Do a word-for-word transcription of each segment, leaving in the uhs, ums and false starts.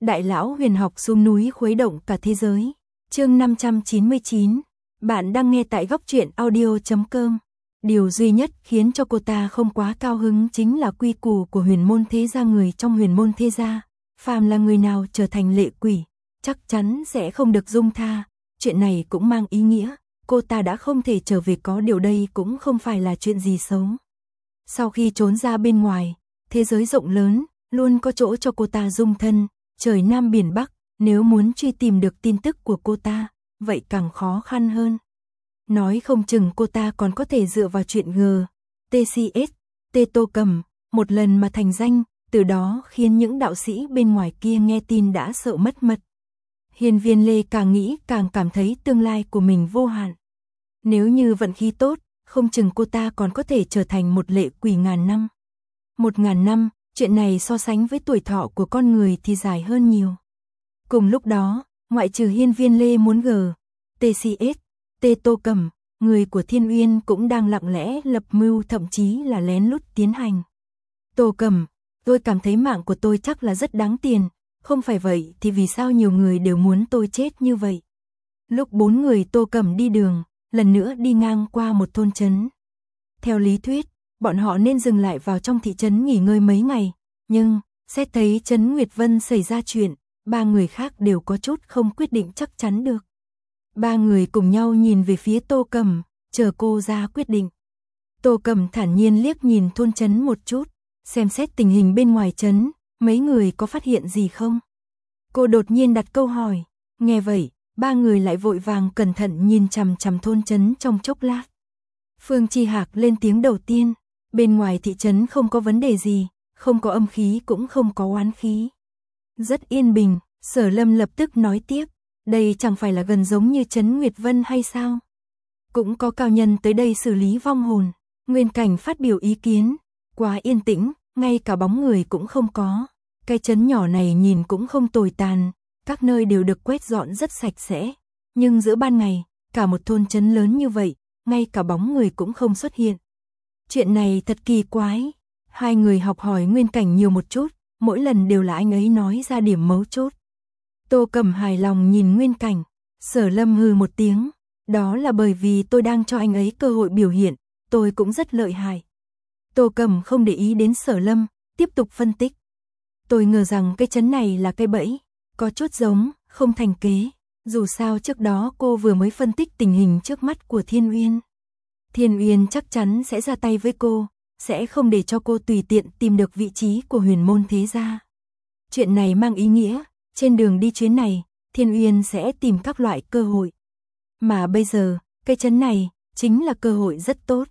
Đại lão huyền học xuống núi khuấy động cả thế giới. Chương năm trăm chín mươi chín. Bạn đang nghe tại góc truyện audio chấm com. Điều duy nhất khiến cho cô ta không quá cao hứng chính là quy củ của huyền môn thế gia. Người trong huyền môn thế gia, phàm là người nào trở thành lệ quỷ, chắc chắn sẽ không được dung tha. Chuyện này cũng mang ý nghĩa, cô ta đã không thể trở về, có điều đây cũng không phải là chuyện gì xấu. Sau khi trốn ra bên ngoài, thế giới rộng lớn, luôn có chỗ cho cô ta dung thân, trời Nam biển Bắc, nếu muốn truy tìm được tin tức của cô ta, vậy càng khó khăn hơn. Nói không chừng cô ta còn có thể dựa vào chuyện G, tê xê ét, T Tô Cầm, một lần mà thành danh, từ đó khiến những đạo sĩ bên ngoài kia nghe tin đã sợ mất mật. Hiên Viên Lê càng nghĩ càng cảm thấy tương lai của mình vô hạn. Nếu như vận khí tốt, không chừng cô ta còn có thể trở thành một lệ quỷ ngàn năm. Một ngàn năm, chuyện này so sánh với tuổi thọ của con người thì dài hơn nhiều. Cùng lúc đó, ngoại trừ Hiên Viên Lê muốn G, tê xê ét, T Tô Cầm, người của Thiên Uyên cũng đang lặng lẽ lập mưu, thậm chí là lén lút tiến hành. Tô Cầm, tôi cảm thấy mạng của tôi chắc là rất đáng tiền, không phải vậy thì vì sao nhiều người đều muốn tôi chết như vậy. Lúc bốn người Tô Cầm đi đường, lần nữa đi ngang qua một thôn trấn. Theo lý thuyết, bọn họ nên dừng lại vào trong thị trấn nghỉ ngơi mấy ngày, nhưng xét thấy trấn Nguyệt Vân xảy ra chuyện, ba người khác đều có chút không quyết định chắc chắn được. Ba người cùng nhau nhìn về phía Tô Cầm, chờ cô ra quyết định. Tô Cầm thản nhiên liếc nhìn thôn trấn một chút, xem xét tình hình bên ngoài trấn, mấy người có phát hiện gì không? Cô đột nhiên đặt câu hỏi, nghe vậy, ba người lại vội vàng cẩn thận nhìn chằm chằm thôn trấn trong chốc lát. Phương Chi Hạc lên tiếng đầu tiên, bên ngoài thị trấn không có vấn đề gì, không có âm khí cũng không có oán khí. Rất yên bình. Sở Lâm lập tức nói tiếp, đây chẳng phải là gần giống như trấn Nguyệt Vân hay sao? Cũng có cao nhân tới đây xử lý vong hồn. Nguyên Cảnh phát biểu ý kiến, quá yên tĩnh, ngay cả bóng người cũng không có. Cái trấn nhỏ này nhìn cũng không tồi tàn, các nơi đều được quét dọn rất sạch sẽ. Nhưng giữa ban ngày, cả một thôn trấn lớn như vậy, ngay cả bóng người cũng không xuất hiện. Chuyện này thật kỳ quái. Hai người học hỏi Nguyên Cảnh nhiều một chút, mỗi lần đều là anh ấy nói ra điểm mấu chốt. Tô Cầm hài lòng nhìn Nguyên Cảnh, Sở Lâm hừ một tiếng, đó là bởi vì tôi đang cho anh ấy cơ hội biểu hiện, tôi cũng rất lợi hại. Tô Cầm không để ý đến Sở Lâm, tiếp tục phân tích. Tôi ngờ rằng cái trấn này là cây bẫy, có chút giống, không thành kế, dù sao trước đó cô vừa mới phân tích tình hình trước mắt của Thiên Uyên. Thiên Uyên chắc chắn sẽ ra tay với cô, sẽ không để cho cô tùy tiện tìm được vị trí của huyền môn thế gia. Chuyện này mang ý nghĩa, trên đường đi chuyến này, Thiên Uyên sẽ tìm các loại cơ hội. Mà bây giờ, cái trấn này, chính là cơ hội rất tốt.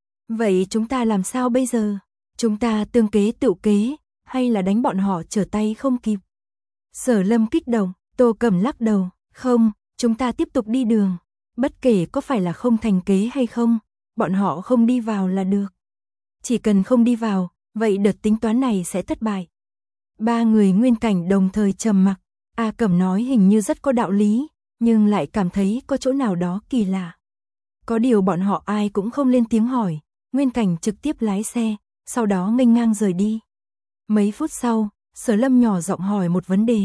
Vậy chúng ta làm sao bây giờ? Chúng ta tương kế tựu kế, hay là đánh bọn họ trở tay không kịp? Sở Lâm kích động, Tô Cầm lắc đầu, không, chúng ta tiếp tục đi đường. Bất kể có phải là không thành kế hay không, bọn họ không đi vào là được. Chỉ cần không đi vào, vậy đợt tính toán này sẽ thất bại. Ba người Nguyên Cảnh đồng thời trầm mặc. A Cẩm nói hình như rất có đạo lý, nhưng lại cảm thấy có chỗ nào đó kỳ lạ. Có điều bọn họ ai cũng không lên tiếng hỏi, Nguyên Cảnh trực tiếp lái xe, sau đó nghênh ngang rời đi. Mấy phút sau, Sở Lâm nhỏ giọng hỏi một vấn đề.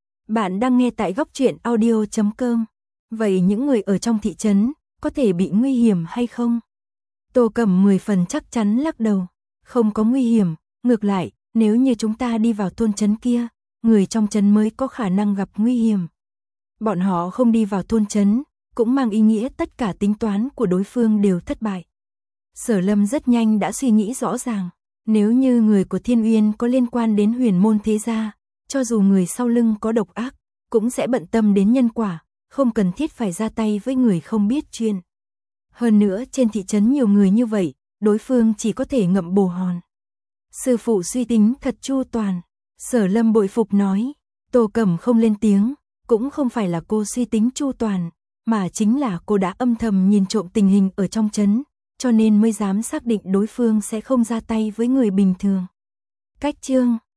Bạn đang nghe tại góc truyện audio chấm com. Vậy những người ở trong thị trấn, có thể bị nguy hiểm hay không? Tô Cầm mười phần chắc chắn lắc đầu, không có nguy hiểm, ngược lại, nếu như chúng ta đi vào thôn trấn kia, người trong trấn mới có khả năng gặp nguy hiểm. Bọn họ không đi vào thôn trấn, cũng mang ý nghĩa tất cả tính toán của đối phương đều thất bại. Sở Lâm rất nhanh đã suy nghĩ rõ ràng, nếu như người của Thiên Uyên có liên quan đến huyền môn thế gia, cho dù người sau lưng có độc ác, cũng sẽ bận tâm đến nhân quả, không cần thiết phải ra tay với người không biết chuyện. Hơn nữa trên thị trấn nhiều người như vậy, đối phương chỉ có thể ngậm bồ hòn. Sư phụ suy tính thật chu toàn. Sở Lâm bội phục nói. Tô Cầm không lên tiếng, cũng không phải là cô suy tính chu toàn, mà chính là cô đã âm thầm nhìn trộm tình hình ở trong trấn, cho nên mới dám xác định đối phương sẽ không ra tay với người bình thường. Cách chương